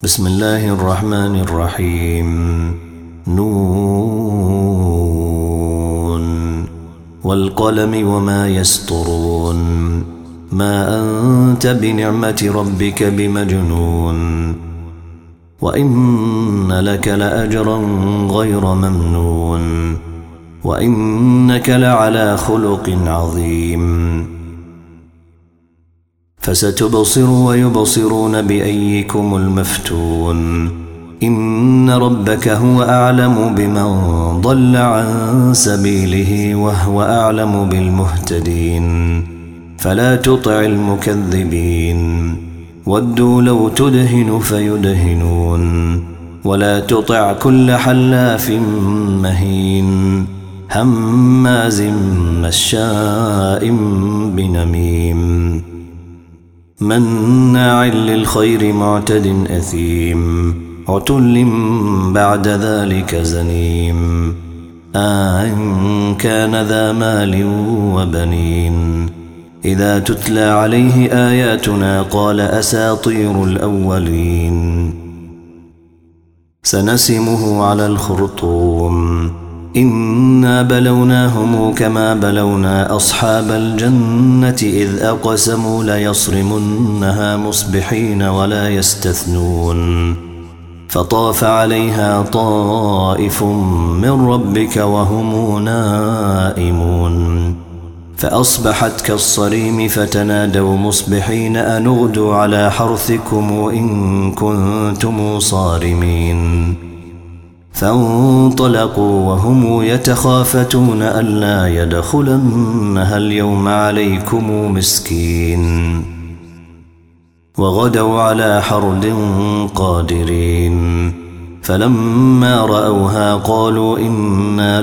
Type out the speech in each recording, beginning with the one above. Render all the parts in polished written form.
بسم الله الرحمن الرحيم. نون والقلم وما يسطرون. ما أنت بنعمة ربك بمجنون، وإن لك لأجرا غير ممنون، وإنك لعلى خلق عظيم. فستبصر ويبصرون بأيكم المفتون. إن ربك هو أعلم بمن ضل عن سبيله وهو أعلم بالمهتدين. فلا تطع المكذبين. ودوا لو تدهن فيدهنون. ولا تطع كل حلاف مهين هماز مشاء بنميم مناع للخير معتد أثيم عتل بعد ذلك زنيم أن كان ذا مال وبنين. إذا تتلى عليه آياتنا قال أساطير الأولين. سنسمه على الخرطوم. إنا بلوناهم كما بلونا أصحاب الجنة إذ أقسموا ليصرمنها مصبحين ولا يستثنون. فطاف عليها طائف من ربك وهم نائمون فأصبحت كالصريم فتنادوا مصبحين أن اغدوا على حرثكم إن كنتم صارمين. فانطلقوا وهم يتخافتون ألا يدخلنها اليوم عليكم مسكين. وغدوا على حرد قادرين. فلما رأوها قالوا إنا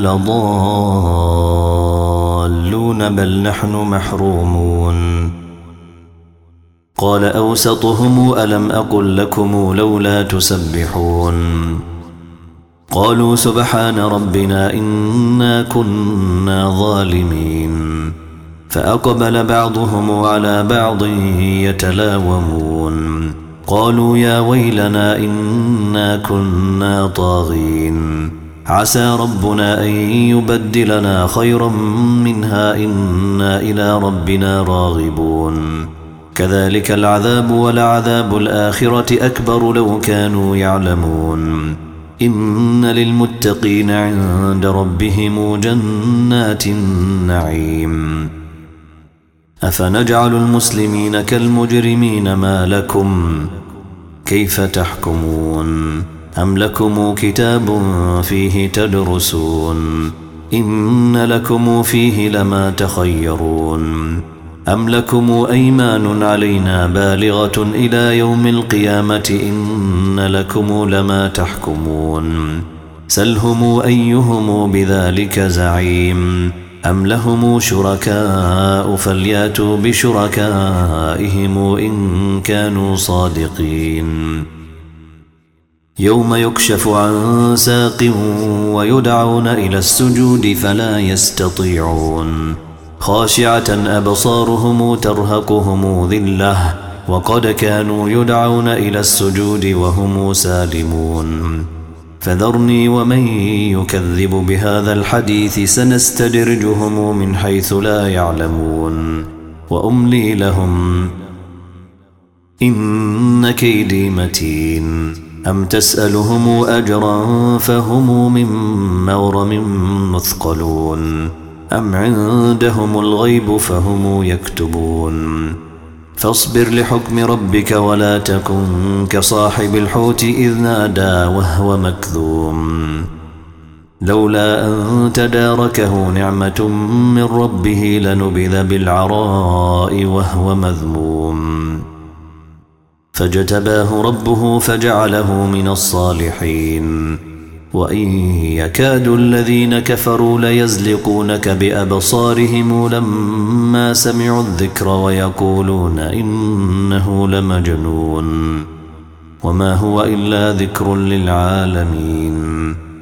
لضالون بل نحن محرومون. قال أوسطهم ألم أقل لكم لولا تسبحون. قالوا سبحان ربنا إنا كنا ظالمين. فأقبل بعضهم على بعض يتلاومون. قالوا يا ويلنا إنا كنا طاغين. عسى ربنا أن يبدلنا خيرا منها إنا إلى ربنا راغبون. كذلك العذاب ولعذاب الآخرة أكبر لو كانوا يعلمون. إن للمتقين عند ربهم جنات النعيم. أفنجعل المسلمين كالمجرمين ما لكم كيف تحكمون. أم لكم كتاب فيه تدرسون إن لكم فيه لما تخيرون. أم لكم أيمان علينا بالغة إلى يوم القيامة إن لكم لما تحكمون. سلهم أيهم بذلك زعيم. أم لهم شركاء فلياتوا بشركائهم إن كانوا صادقين. يوم يكشف عن ساق ويدعون إلى السجود فلا يستطيعون. خاشعة أبصارهم ترهقهم ذلة وقد كانوا يدعون إلى السجود وهم سالمون. فذرني ومن يكذب بهذا الحديث سنستدرجهم من حيث لا يعلمون وأملي لهم إن كيدي متين. أم تسألهم أجرا فهم من مغرم مثقلون. أم عندهم الغيب فهم يكتبون. فاصبر لحكم ربك ولا تكن كصاحب الحوت إذ نادى وهو مكذوم. لولا أن تداركه نعمة من ربه لنبذ بالعراء وهو مذموم. فاجتباه ربه فجعله من الصالحين. وإن يكاد الذين كفروا ليزلقونك بأبصارهم لما سمعوا الذكر ويقولون إنه لمجنون وما هو إلا ذكر للعالمين.